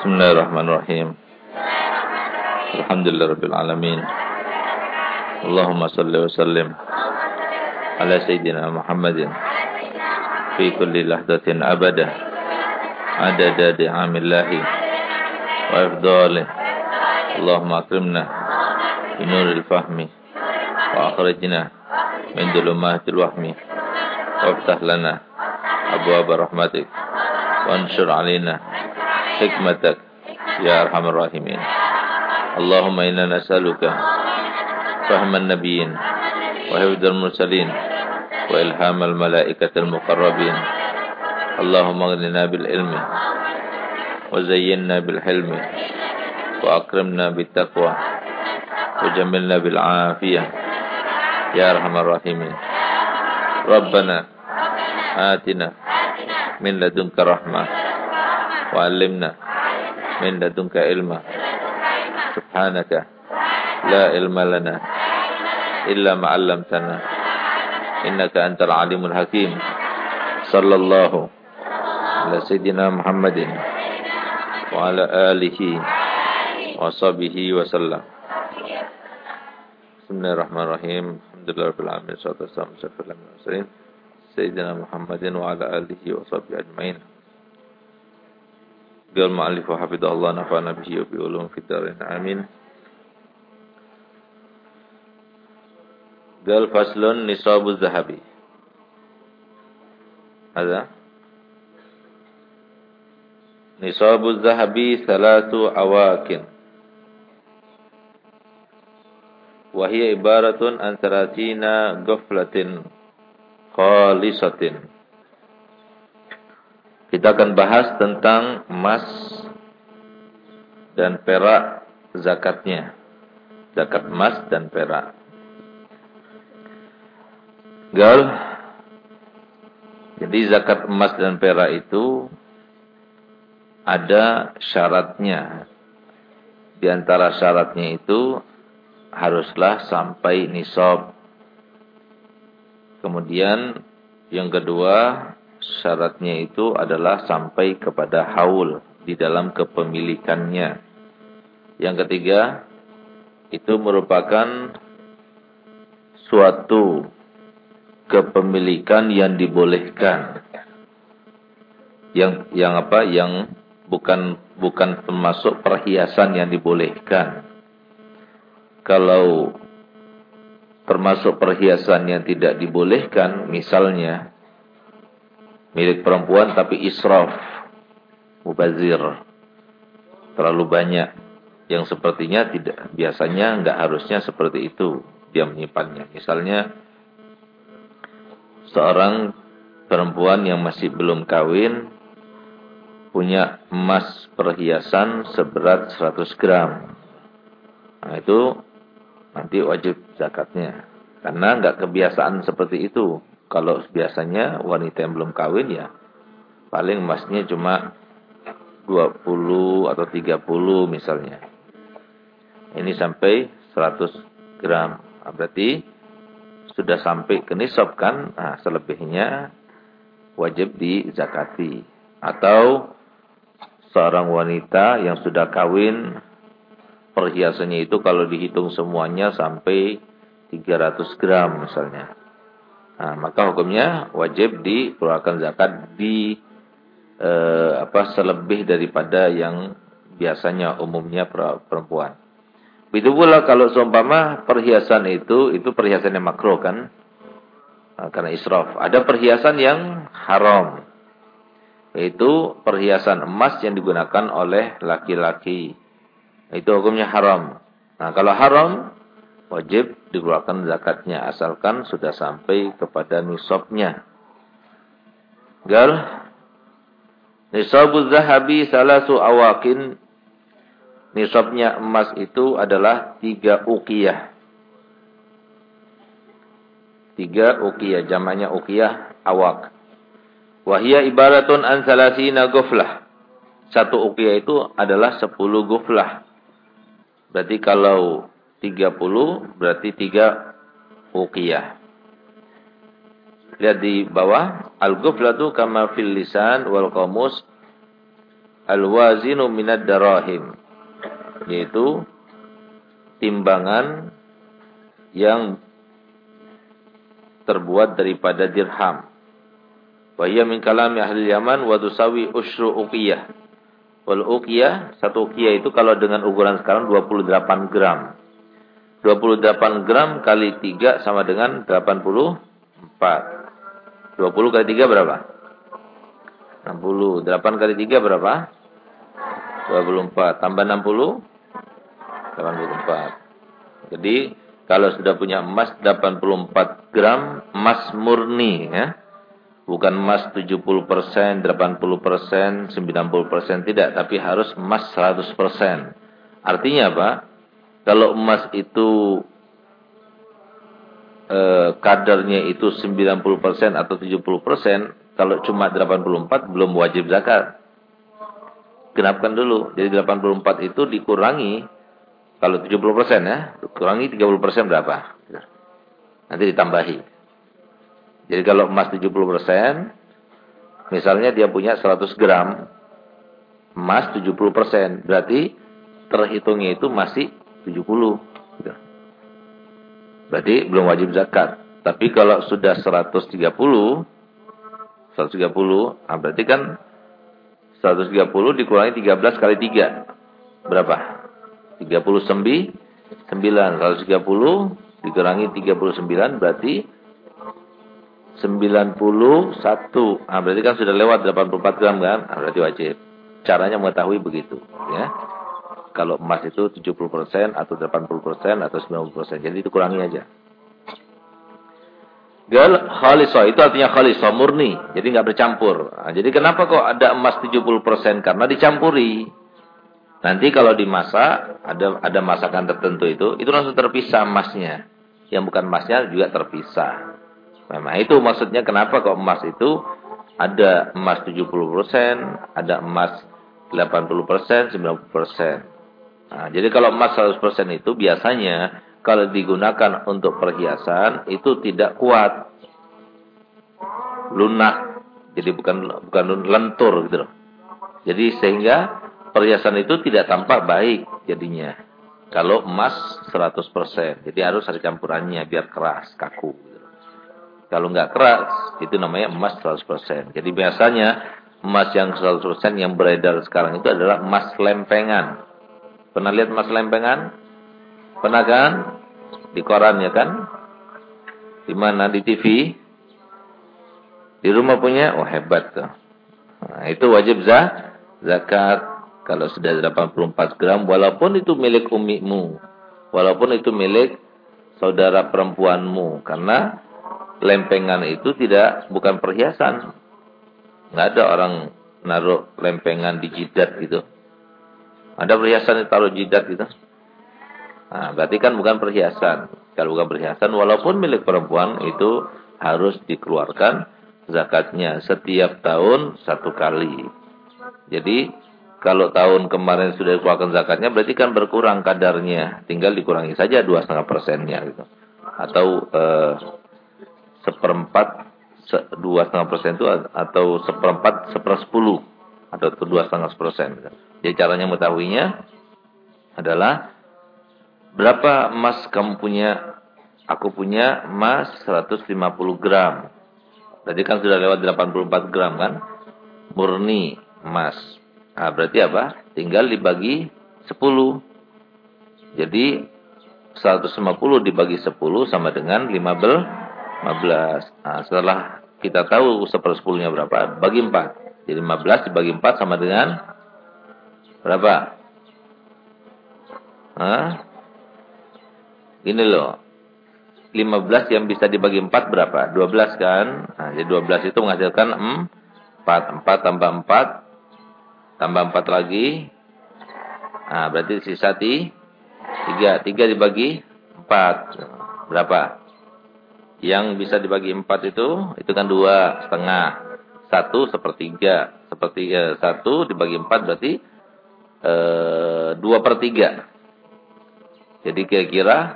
Bismillahirrahmanirrahim. Alhamdulillahirabbil alamin. Allahumma shalli wa sallim ala sayyidina Muhammadin fi kulli lahdatin abada adada ni'amillahi wa ifdalih. Allahumma akrimna bi nuril fahmi wa akhrijna min dhulumatil wahmi wa iftah lana abwaaba rahmatik wa anshur alaina hikmatak ya arhamar rahimin. Allahumma inna nas'aluka fahman nabiyyin wa hifdzal mursalin wa ilhamal malaikatil muqarrabin. Allahumma aghnina bil ilmi wa zayyinna bil hilmi wa akrimna bit taqwa wa jamilna bil afiyah ya arhamar rahimin. Rabbana atina min ladunka rahmah wa 'allimna min ladunka ilma. Subhanaka la ilma lana illa ma 'allamtana innaka antal alimul hakim. Sallallahu ala sayyidina Muhammadin wa ala alihi wa sahbihi wa sallam. Bismillahirrahmanirrahim. Alhamdulillahirabbil alamin. Wassalatu wassalamu ala sayyidina Muhammadin wa ala alihi wa sahbihi ajmain. Qal ma'alif wa hafidhahullah nafa'ana bihi wa bi ulum fid dharain amin. Qal faslun nisabuz zahabi. Ada nisabuz zahabi salatu awakin wa hiya ibaratun an salatina ghaflatin khalisatin. Kita akan bahas tentang emas dan perak zakatnya. Zakat emas dan perak. Gal. Jadi zakat emas dan perak itu ada syaratnya. Di antara syaratnya itu haruslah sampai nisab. Kemudian yang kedua, syaratnya itu adalah sampai kepada haul di dalam kepemilikannya. Yang ketiga, itu merupakan suatu kepemilikan yang dibolehkan. Yang bukan termasuk perhiasan yang dibolehkan. Kalau termasuk perhiasan yang tidak dibolehkan, misalnya milik perempuan tapi israf, mubazir, terlalu banyak, yang sepertinya tidak, biasanya enggak harusnya seperti itu dia menyimpannya. Misalnya seorang perempuan yang masih belum kawin punya emas perhiasan seberat 100 gram. Nah itu nanti wajib zakatnya, karena enggak kebiasaan seperti itu. Kalau biasanya wanita yang belum kawin ya paling emasnya cuma 20 atau 30 misalnya. Ini sampai 100 gram. Nah, berarti sudah sampai ke nisab kan? Nah, selebihnya wajib dizakati. Atau seorang wanita yang sudah kawin, perhiasannya itu kalau dihitung semuanya sampai 300 gram misalnya. Nah, maka hukumnya wajib dikeluarkan zakat di selebih daripada yang biasanya umumnya perempuan. Begitu pula kalau seumpama perhiasan itu perhiasan yang makruh kan? Nah, karena israf. Ada perhiasan yang haram. Yaitu perhiasan emas yang digunakan oleh laki-laki. Itu hukumnya haram. Nah, kalau haram wajib dikeluarkan zakatnya asalkan sudah sampai kepada nisabnya. Gal nisabuz zahabi salasu awakin. Nisabnya emas itu adalah 3 uqiyah. 3 uqiyah, jamaknya uqiyah awak. Wa hiya ibaratun an salasina ghaflah. 1 uqiyah itu adalah 10 ghaflah. Berarti kalau 30 berarti 3 uqiyah. Lihat di bawah, al-ghaflatu kama fil lisan wal qamus al-wazinu minad darahim, yaitu timbangan yang terbuat daripada dirham. Wa hiya min kalami ahli Yaman wa tusawi usyru uqiyah. Wal uqiyah, satu uqiyah itu kalau dengan ukuran sekarang 28 gram. 28 gram kali 3 sama dengan 84. 20 kali 3 berapa? 60. 8 kali 3 berapa? 24. Tambah 60? 84. Jadi kalau sudah punya emas 84 gram emas murni, ya. Bukan emas 70%, 80%, 90%, tidak, tapi harus emas 100%. Artinya apa? Kalau emas itu kadarnya itu 90% atau 70%, kalau cuma 84 belum wajib zakat. Genapkan dulu. Jadi 84 itu dikurangi, kalau 70% ya, kurangi 30% berapa? Nanti ditambahi. Jadi kalau emas 70%, misalnya dia punya 100 gram emas 70%, berarti terhitungnya itu masih 70. Berarti belum wajib zakat. Tapi kalau sudah 130, berarti kan 130 dikurangi 13 kali 3. Berapa? 39. 130 dikurangi 39 berarti 91. Berarti kan sudah lewat 84 gram kan? Berarti wajib. Caranya mengetahui begitu, ya. Kalau emas itu 70% atau 80% atau 90%. Jadi dikurangi aja. Khalisah itu artinya khalisah murni, jadi nggak bercampur. Jadi kenapa kok ada emas 70%? Karena dicampuri. Nanti kalau dimasak, ada masakan tertentu itu langsung terpisah emasnya. Yang bukan emasnya juga terpisah. Memang itu maksudnya kenapa kok emas itu ada emas 70%, ada emas 80%, 90%. Nah, jadi kalau emas 100% itu biasanya kalau digunakan untuk perhiasan itu tidak kuat. Lunak. Jadi bukan lentur gitu loh. Jadi sehingga perhiasan itu tidak tampak baik jadinya. Kalau emas 100%. Jadi harus ada campurannya biar keras, kaku. Kalau nggak keras, itu namanya emas 100%. Jadi biasanya emas yang 100% yang beredar sekarang itu adalah emas lempengan. Pernah lihat emas lempengan? Pernah kan? Di koran ya kan? Di mana? Di TV? Di rumah punya? Oh hebat tuh. Nah, itu wajib zakat. Kalau sudah 84 gram, walaupun itu milik umimu, walaupun itu milik saudara perempuanmu, karena lempengan itu bukan perhiasan. Nggak ada orang naruh lempengan di jidat gitu. Ada perhiasan ditaruh jidat gitu. Nah, berarti kan bukan perhiasan. Kalau bukan perhiasan, walaupun milik perempuan itu harus dikeluarkan zakatnya setiap tahun 1 kali. Jadi kalau tahun kemarin sudah dikeluarkan zakatnya, berarti kan berkurang kadarnya. Tinggal dikurangi saja 2,5%-nya gitu. Atau 2,5% itu atau 1/4, 1/10 atau 2,5%. Jadi caranya mengetahuinya adalah berapa emas kamu punya? Aku punya emas 150 gram. Berarti kan sudah lewat 84 gram kan? Murni emas. Nah, berarti apa? Tinggal dibagi 10. Jadi 150 dibagi 10 sama dengan 15. Nah, setelah kita tahu 1/10-nya berapa, bagi 4. Jadi 15 dibagi 4 sama dengan berapa? Ini loh. 15 yang bisa dibagi 4 berapa? 12 kan? Nah, jadi 12 itu menghasilkan 4. 4 tambah 4 tambah 4 lagi. Nah, berarti sisa 3. 3 dibagi 4. Berapa? Yang bisa dibagi 4 itu kan 2,5. 1/3. 1 dibagi 4 berarti 2/3. Jadi kira-kira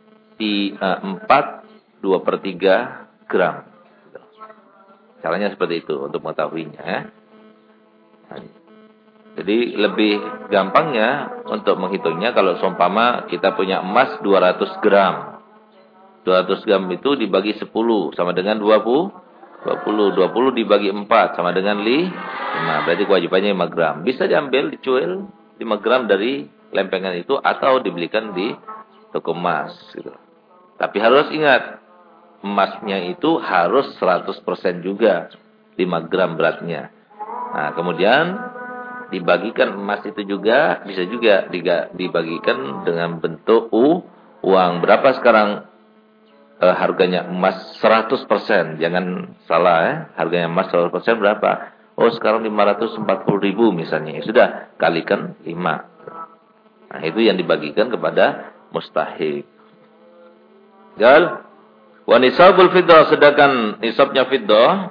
4 2/3 gram. Caranya seperti itu untuk mengetahuinya. Ya. Jadi lebih gampangnya untuk menghitungnya kalau seumpama kita punya emas 200 gram. 200 gram itu dibagi 10 sama dengan 20. 20 dibagi 4 sama dengan 5. Berarti kewajibannya 5 gram. Bisa diambil, dicuil 5 gram dari lempengan itu atau dibelikan di toko emas gitu. Tapi harus ingat, emasnya itu harus 100% juga 5 gram beratnya. Nah, kemudian dibagikan emas itu juga bisa juga dibagikan dengan bentuk uang. Berapa sekarang harganya emas 100%? Jangan salah ya. Harganya emas 100% berapa? Oh, sekarang 540.000 misalnya. Ya sudah, kalikan 5. Nah, itu yang dibagikan kepada mustahik. Gal, wa nisabul fiddah, sedangkan nisabnya fiddah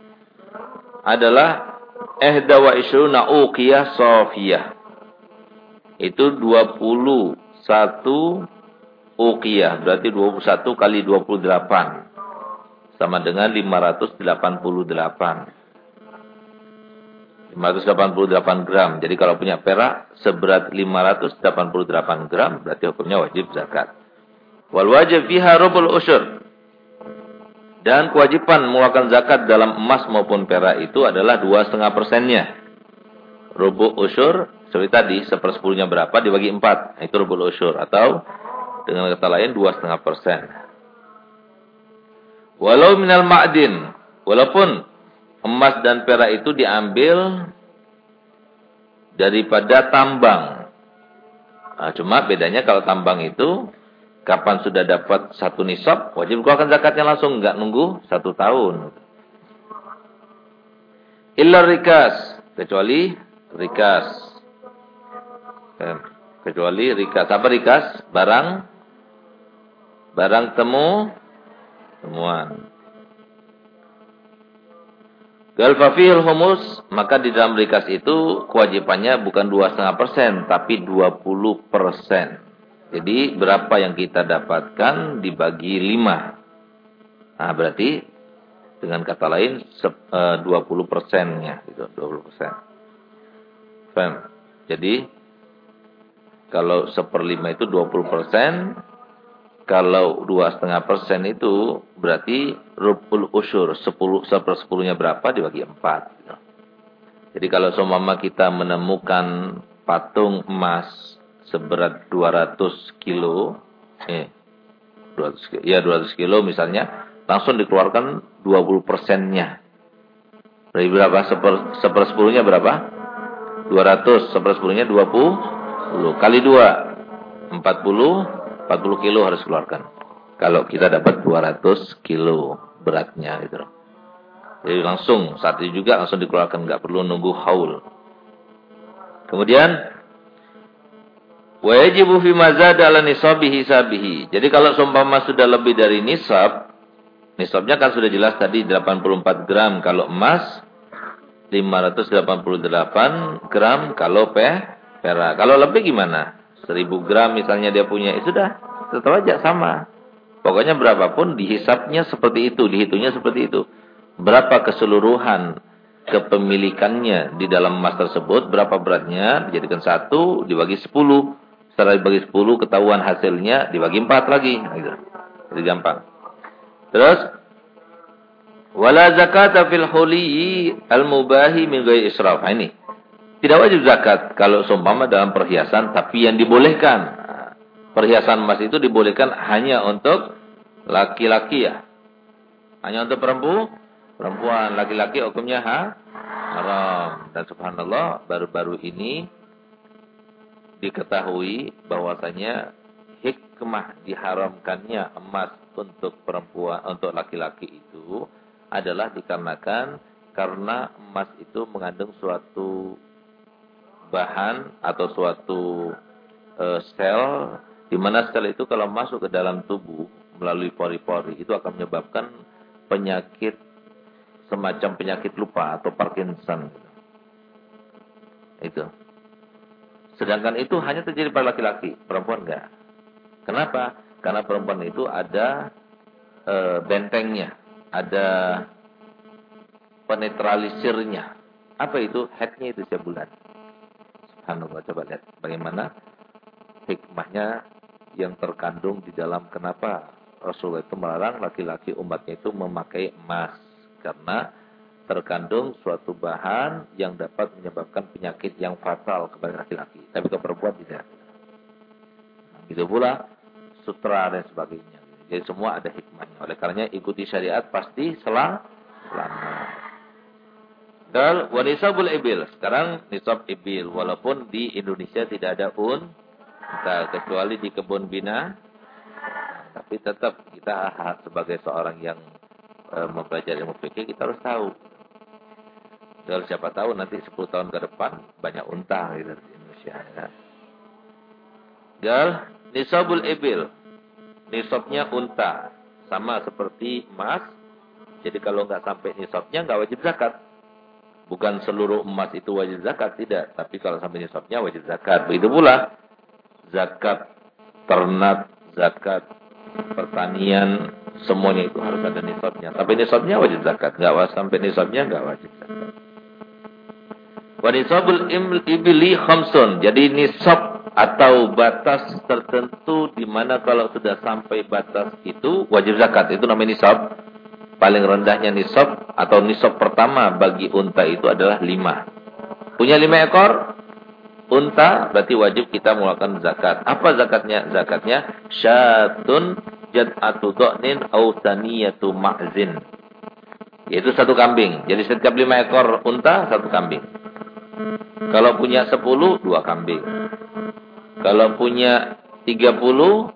adalah ihda wa ishruna uqiyah safiyah. Itu 21 uqiyah, berarti 21 kali 28 sama dengan 588. 588 gram. Jadi kalau punya perak seberat 588 gram berarti hukumnya wajib zakat. Wal wajib fiha rubul usyur. Dan kewajiban mengeluarkan zakat dalam emas maupun perak itu adalah 2,5%-nya. Rubu usyur seperti tadi 1/10-nya berapa dibagi 4. Itu rubul usyur atau dengan kata lain 2,5%. Walau minal ma'din, walaupun emas dan perak itu diambil daripada tambang. Nah, cuma bedanya kalau tambang itu kapan sudah dapat 1 nisab, wajib keluarkan zakatnya langsung, enggak nunggu 1 tahun. Illa rikas, kecuali rikas. Kecuali rikas. Apa rikas? Barang temuan. Galfafil humus, maka di dalam rikas itu kewajibannya bukan 2,5%, tapi 20%. Jadi berapa yang kita dapatkan dibagi 5. Nah, berarti dengan kata lain 20%-nya gitu, 20%. Paham? Jadi kalau 1/5 itu 20%, kalau 2,5% itu berarti rubul usyur, 1/10-nya berapa dibagi 4 gitu. Jadi kalau seumpama kita menemukan patung emas seberat 200 kilo, 200 kilo misalnya, langsung dikeluarkan 20%-nya. Dari berapa? 1/10-nya berapa? 200, 1/10-nya 20. Kali 2, 40 kilo harus keluarkan. Kalau kita dapat 200 kilo beratnya gitu. Jadi langsung, saat itu juga langsung dikeluarkan. Nggak perlu nunggu haul. Kemudian wajibu fi mazada ala nisabihi sabihi. Jadi kalau seumpama sudah lebih dari nisab, nisabnya kan sudah jelas tadi 84 gram kalau emas, 588 gram kalau perak. Kalau lebih gimana? 1000 gram misalnya dia punya, sudah, tetap aja sama. Pokoknya berapapun dihisapnya seperti itu, dihitungnya seperti itu. Berapa keseluruhan kepemilikannya di dalam emas tersebut, berapa beratnya, dijadikan 1, dibagi 10. Setelah dibagi 10, ketahuan hasilnya, dibagi 4 lagi. Gitu. Jadi gampang. Terus, wala zakata fil huliyyi al-mubahi min ghairi israf. Nah, ini. Tidak wajib zakat kalau seumpama dalam perhiasan tapi yang dibolehkan. Perhiasan emas itu dibolehkan hanya untuk laki-laki ya. Hanya untuk perempuan. Laki-laki hukumnya haram. Dan subhanallah baru-baru ini diketahui bahwasanya hikmah diharamkannya emas untuk perempuan, untuk laki-laki itu adalah dikarenakan karena emas itu mengandung suatu bahan atau suatu sel, di mana sel itu kalau masuk ke dalam tubuh melalui pori-pori itu akan menyebabkan penyakit semacam penyakit lupa atau Parkinson. Itu. Sedangkan itu hanya terjadi pada laki-laki, perempuan enggak. Kenapa? Karena perempuan itu ada bentengnya, ada penetralisirnya. Apa itu? Headnya itu setiap bulan. Subhanallah, coba lihat bagaimana hikmahnya yang terkandung di dalam kenapa Rasulullah itu melarang laki-laki umatnya itu memakai emas. Karena terkandung suatu bahan yang dapat menyebabkan penyakit yang fatal kepada laki-laki. Tapi ke perempuan tidak. Begitu pula sutra dan sebagainya. Jadi semua ada hikmahnya. Oleh karenanya ikuti syariat pasti selamat. Dan wanisabul ibil. Sekarang nisab ibil. Walaupun di Indonesia tidak ada kecuali di kebun bina. Tapi tetap kita sebagai seorang yang mempelajari ilmu fikih kita harus tahu. Dan siapa tahu nanti 10 tahun ke depan banyak unta gitu di Indonesia. Ya. Dan nisabul ibil. Nisabnya unta. Sama seperti emas. Jadi kalau nggak sampai nisabnya nggak wajib zakat. Bukan seluruh emas itu wajib zakat, tidak. Tapi kalau sampai nisabnya wajib zakat. Begitu pula zakat ternak, zakat pertanian, semuanya itu harus ada nisabnya. Tapi nisabnya wajib zakat. Nggak sampai nisabnya nggak wajib zakat. Wa nisabul ibli khamsun. Jadi nisab atau batas tertentu di mana kalau sudah sampai batas itu wajib zakat. Itu namanya nisab. Paling rendahnya nisab atau nisab pertama bagi unta itu adalah 5. Punya 5 ekor unta berarti wajib kita mengeluarkan zakat. Apa zakatnya? Zakatnya syatun jad'atu dha'nin aw thaniyatu ma'zin. Yaitu 1 kambing. Jadi setiap 5 ekor unta 1 kambing. Kalau punya 10 2 kambing. Kalau punya 30,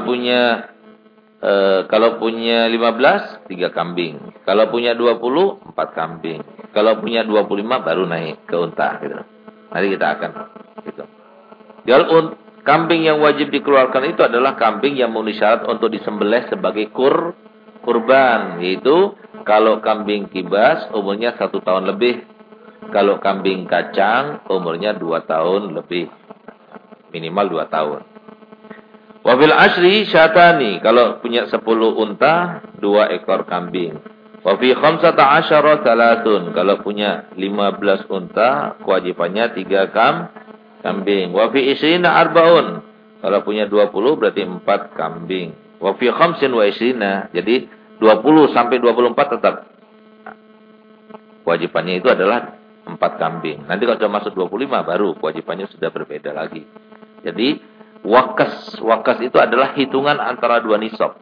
kalau punya 15, 3 kambing. Kalau punya 20, 4 kambing. Kalau punya 25 baru naik ke unta gitu. Nanti kita akan gitu. Kalau kambing yang wajib dikeluarkan itu adalah kambing yang memenuhi syarat untuk disembelih sebagai kurban, yaitu kalau kambing kibas umurnya 1 tahun lebih. Kalau kambing kacang umurnya 2 tahun lebih. Minimal 2 tahun. Wabil ashri syatani. Kalau punya 10 unta, 2 ekor kambing. Wafi khamsata asyara salatun. Kalau punya 15 unta, kewajibannya 3 kambing. Wafi isrina arbaun. Kalau punya 20 berarti 4 kambing. Wafi khamsin wa isrina. Jadi 20 sampai 24 tetap. Kewajibannya itu adalah 4 kambing. Nanti kalau sudah masuk 25 baru kewajibannya sudah berbeda lagi. Jadi wakas itu adalah hitungan antara 2 nisab.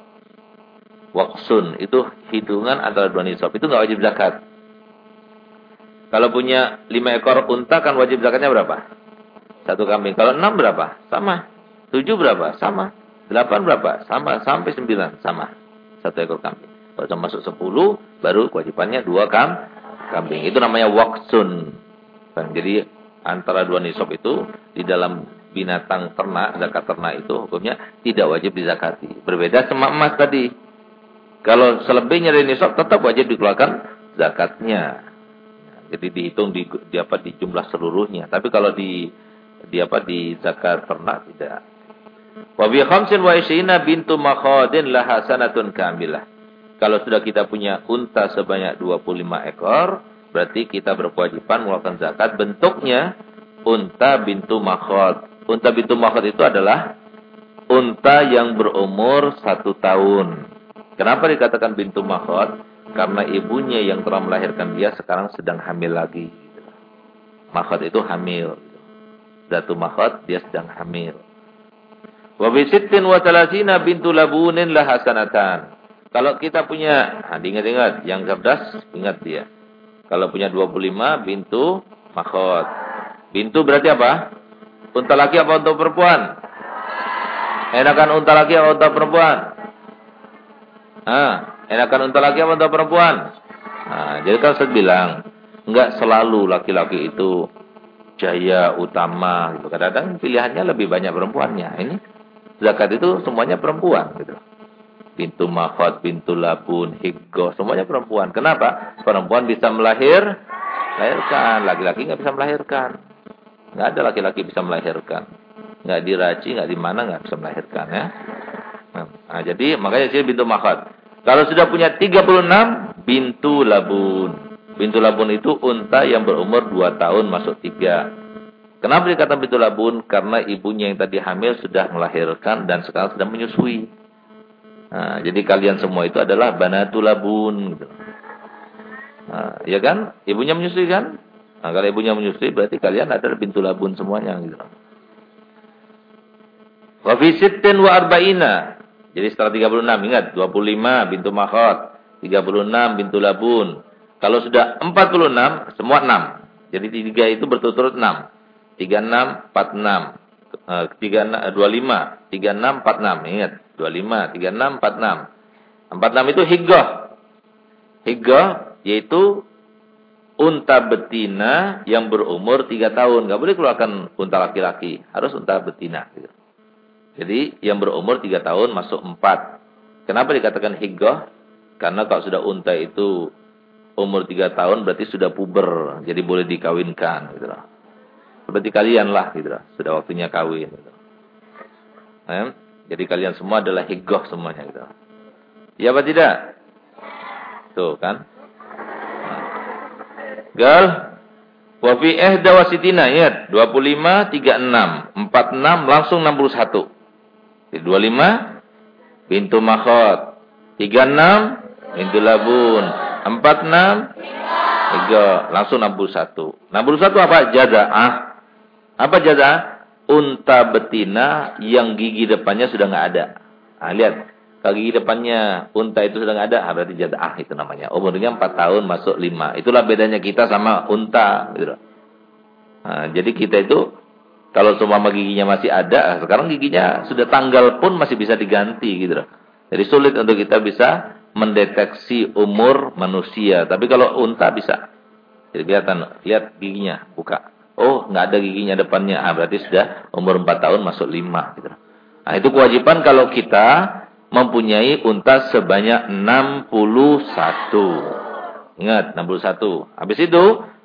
Waksun itu hitungan antara 2 nisab. Itu nggak wajib zakat. Kalau punya 5 ekor unta kan wajib zakatnya berapa? 1 kambing. Kalau 6 berapa? Sama. 7 berapa? Sama. 8 berapa? Sama. Sampai 9 sama. 1 ekor kambing. Kalau sudah masuk 10 baru kewajibannya 2 kambing. Itu namanya waksun. Jadi antara 2 nisab itu di dalam binatang ternak, zakat ternak itu hukumnya tidak wajib dizakati. Berbeda sama emas tadi. Kalau selebihnya dari nisab tetap wajib dikeluarkan zakatnya. Jadi dihitung di jumlah seluruhnya. Tapi kalau di zakat ternak tidak. Wa bi khamsin wa ishrina bintu makhadin laha sanatun kamilah. Kalau sudah kita punya unta sebanyak 25 ekor, berarti kita berkewajiban mengeluarkan zakat. Bentuknya unta bintu makhad. Unta bintu makhad itu adalah unta yang berumur 1 tahun. Kenapa dikatakan bintu makhad? Karena ibunya yang telah melahirkan dia sekarang sedang hamil lagi. Makhad itu hamil. Datu makhad dia sedang hamil. Wa bi sittin wa salasina bintu labunin laha sanatan. Kalau kita punya, ingat-ingat yang cerdas, ingat dia. Kalau punya 25 bintu makhad. Bintu berarti apa? Unta laki apa unta perempuan? Enakan unta laki apa unta perempuan? Enakan unta laki apa unta perempuan? Jadi kan saya bilang, enggak selalu laki-laki itu jaya utama gitu. Kadang-kadang pilihannya lebih banyak perempuannya. Ini zakat itu semuanya perempuan gitu. Bintu makhad, bintu labun, higgo, semuanya perempuan. Kenapa? Perempuan bisa melahirkan, laki-laki enggak bisa melahirkan. Nggak ada laki-laki bisa melahirkan. Nggak diraci, nggak di mana, nggak bisa melahirkan ya. Jadi makanya dia bintu makhad. Kalau sudah punya 36, bintu labun. Bintu labun itu unta yang berumur 2 tahun masuk 3. Kenapa dikatakan bintu labun? Karena ibunya yang tadi hamil sudah melahirkan dan sekarang sedang menyusui. Nah, jadi kalian semua itu adalah banatul labun. Gitu. Nah, ya kan? Ibunya menyusui kan? Nah, kalau ibunya menyusui berarti kalian adalah bintu labun semuanya. Gitu. Wa fi sittin wa arba'ina. Jadi setelah 36, ingat 25 bintu makhot, 36 bintu labun. Kalau sudah 46, semua 6. Jadi 3 itu berturut-turut 6. 36, 46. 25, 36, 46. Ingat, 25, 36, 46. 46 itu higgah. Higgah yaitu unta betina yang berumur 3 tahun. Enggak boleh keluarkan unta laki-laki, harus unta betina gitu. Jadi yang berumur 3 tahun masuk 4. Kenapa dikatakan higgah? Karena kalau sudah unta itu umur 3 tahun berarti sudah puber. Jadi boleh dikawinkan. Gitu. Seperti kalian lah. Gitu. Sudah waktunya kawin. Gitu. Jadi kalian semua adalah higgah semuanya. Gitu. Ya apa tidak? Tuh kan. Gal. Wa fi ihda wasitina. Ingat. 25, 36. 46 langsung 61. 25 bintu makhot, 36 bintu labun, 46 3 langsung 61. 61 apa? Jaza'ah. Apa jaza'ah? Unta betina yang gigi depannya sudah enggak ada. Nah, lihat. Kalau gigi depannya unta itu sudah enggak ada, berarti jaza'ah itu namanya. Umurnya 4 tahun masuk 5. Itulah bedanya kita sama unta gitu. Nah, jadi kita itu kalau semua giginya masih ada, sekarang giginya sudah tanggal pun masih bisa diganti gitu. Jadi sulit untuk kita bisa mendeteksi umur manusia. Tapi kalau unta bisa. Jadi kelihatan, lihat giginya, buka. Oh, nggak ada giginya depannya. Berarti sudah umur 4 tahun masuk 5 gitu. Nah, itu kewajiban kalau kita mempunyai unta sebanyak 61. Ingat, 61. Habis itu,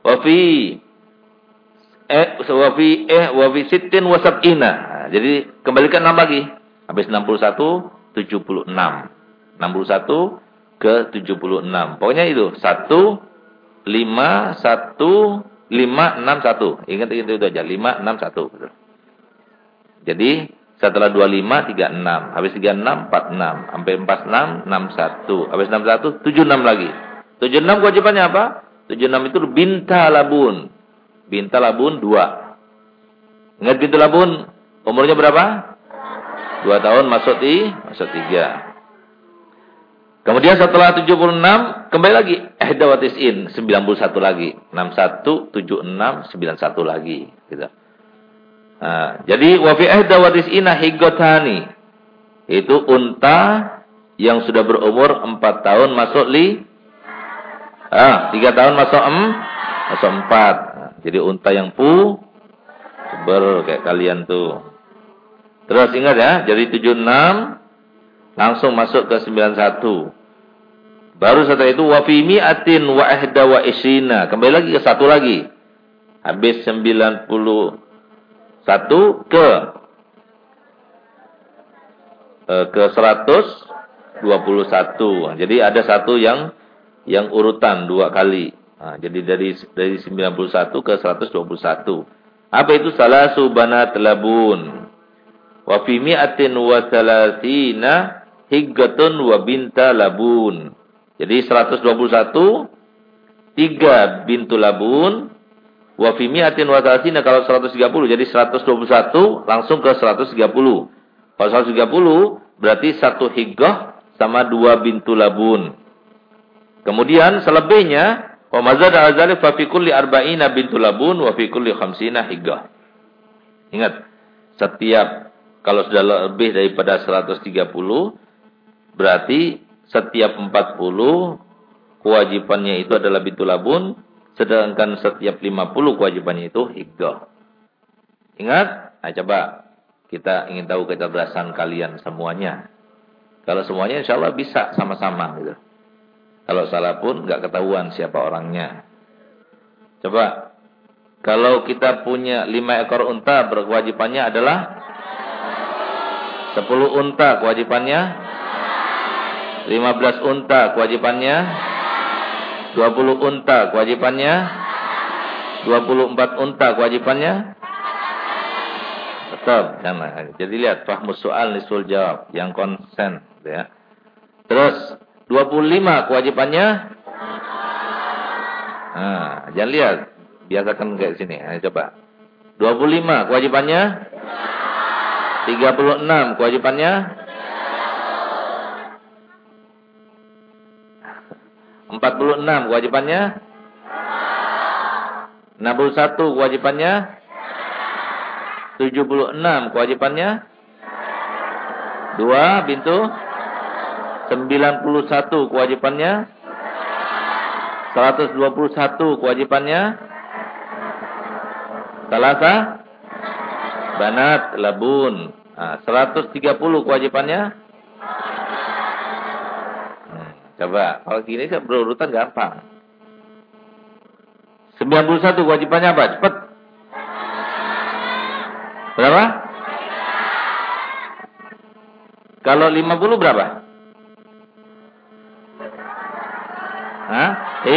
wa fi sittin wa sab'ina. Jadi kembalikan 6 lagi. Habis 61, 76. 61 ke 76. Pokoknya itu 1 5 1 5 6 1. Ingat itu aja 5 6 1 gitu. Jadi setelah 25 36, habis 36 46, sampai 46 61, habis 61 76 lagi. 76 kewajibannya apa? 76 itu binta labun. Binta labun 2. Ingat bintu labun umurnya berapa? 2 tahun masuk 3. Kemudian setelah 76 kembali lagi ihda wa tis'in 91 lagi. 61 76 91 lagi gitu. Nah, jadi wa fi ihda wa tis'ina higgatani. Itu unta yang sudah berumur 4 tahun masuk 3 tahun masuk 4. Jadi unta yang puber kayak kalian tuh. Terus ingat ya, jadi 76 langsung masuk ke 91. Baru setelah itu wa fi mi'atin wa ihda wa isrina. Kembali lagi ke 1 lagi. Habis 91 ke 121. Jadi ada 1 yang urutan 2 kali. Nah, jadi dari 91 ke 121. Apa itu salasu banat labun? Wa fi mi'atin wa salatina higgatun wa binta labun. Jadi 121 3 bintu labun. Wa fi mi'atin wa salatina kalau 130 jadi 121 langsung ke 130. Kalau 130 berarti 1 higgah sama 2 bintu labun. Kemudian selebihnya wa mazada azali fa fi kulli arba'ina bintu labun wa fi kulli khamsina higgah. Ingat, setiap kalau sudah lebih daripada 130 berarti setiap 40 kewajibannya itu adalah bintu labun, sedangkan setiap 50 kewajibannya itu higgah. Ingat? Nah, coba kita ingin tahu kecerdasan kalian semuanya. Kalau semuanya insyaallah bisa sama-sama gitu. Kalau salah pun enggak ketahuan siapa orangnya. Coba. Kalau kita punya 5 ekor unta berkewajibannya adalah 10 unta kewajibannya 15 unta kewajibannya 20 unta kewajibannya 24 unta kewajibannya Stop, jangan. Jadi lihat fahmus soal nisul jawab yang konsen, ya. Terus 25 kewajibannya. Nah, jangan lihat. Biasakan kayak sini. Ayo coba. 25 kewajibannya. 36 kewajibannya. 46 kewajibannya. 61 kewajibannya. 76 kewajibannya. 2 bintu. 91 kewajibannya. 121 kewajibannya. Salasa banat labun. 130 kewajibannya. Coba, kalau gini kan berurutan gampang. 91 kewajibannya apa? Cepat. Berapa? Kalau 50 berapa? Hah?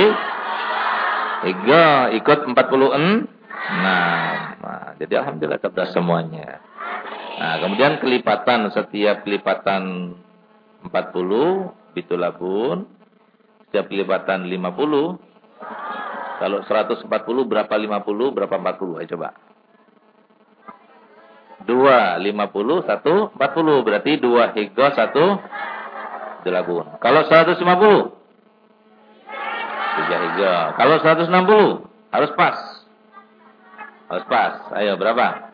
Ikut 40 Nah, jadi alhamdulillah cerdas semuanya. Nah, kemudian kelipatan, setiap kelipatan 40 bitulabun, setiap kelipatan 50. Kalau 140 berapa 50, berapa 40? Ayo coba. 2 50 1 40, berarti 2 higo 1 bitulabun. Kalau 150 3 higo. Kalau 160 harus pas. Harus pas. Ayo berapa?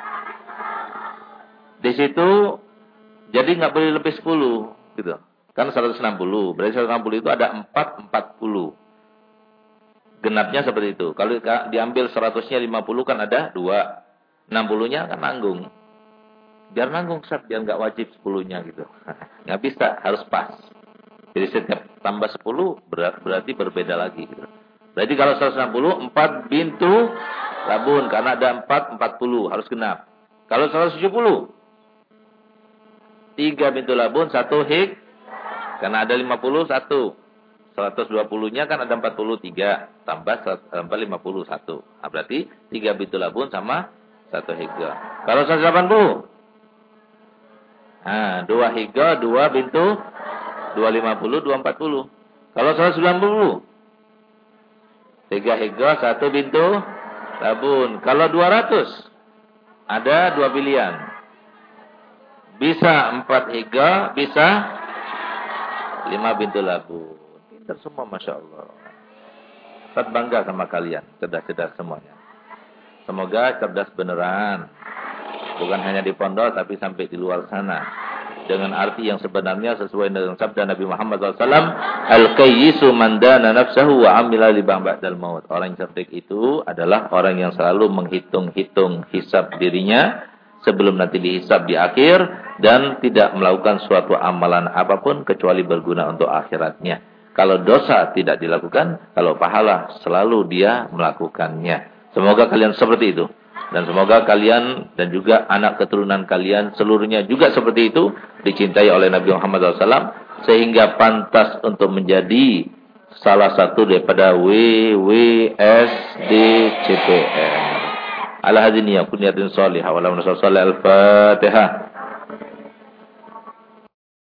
Di situ jadi nggak boleh lebih 10 gitu. Kan 160. Berarti 160 itu ada 440. Genapnya seperti itu. Kalau diambil 100-nya 50 kan ada 2. 60-nya kan nanggung. Biar nanggung Ustaz, biar nggak wajib 10-nya gitu. Nggak bisa, harus pas. Jadi setiap tambah 10 berarti berbeda lagi gitu. Berarti kalau 160 4 bintu labun karena ada 4 40 harus genap. Kalau 170 3 bintu labun 1 hik karena ada 50 1. 120-nya kan ada 43 tambah 51. Nah, berarti 3 bintu labun sama 1 higa. Kalau 180 2 higa 2 bintu 250 240. Kalau 190 3 higa 1 bintu labun. Kalau 200 ada 2 pilihan. Bisa 4 higa, bisa 5 bintu labun. Pintar semua Masya Allah. Saya bangga sama kalian. Cerdas-cerdas semuanya. Semoga cerdas beneran. Bukan hanya di pondok tapi sampai di luar sana. Dengan arti yang sebenarnya sesuai dengan sabda Nabi Muhammad SAW. Al-qayyisu man dana nafsahu wa amila li ba'dal maut. Orang yang cerdik itu adalah orang yang selalu menghitung-hitung hisab dirinya sebelum nanti dihisab di akhir dan tidak melakukan suatu amalan apapun kecuali berguna untuk akhiratnya. Kalau dosa tidak dilakukan, kalau pahala selalu dia melakukannya. Semoga kalian seperti itu. Dan semoga kalian dan juga anak keturunan kalian seluruhnya juga seperti itu. Dicintai oleh Nabi Muhammad SAW. Sehingga pantas untuk menjadi salah satu daripada WWSDCPR. Ala hadiniya kunniyatin salihah. Walau nasal salih al-Fatihah.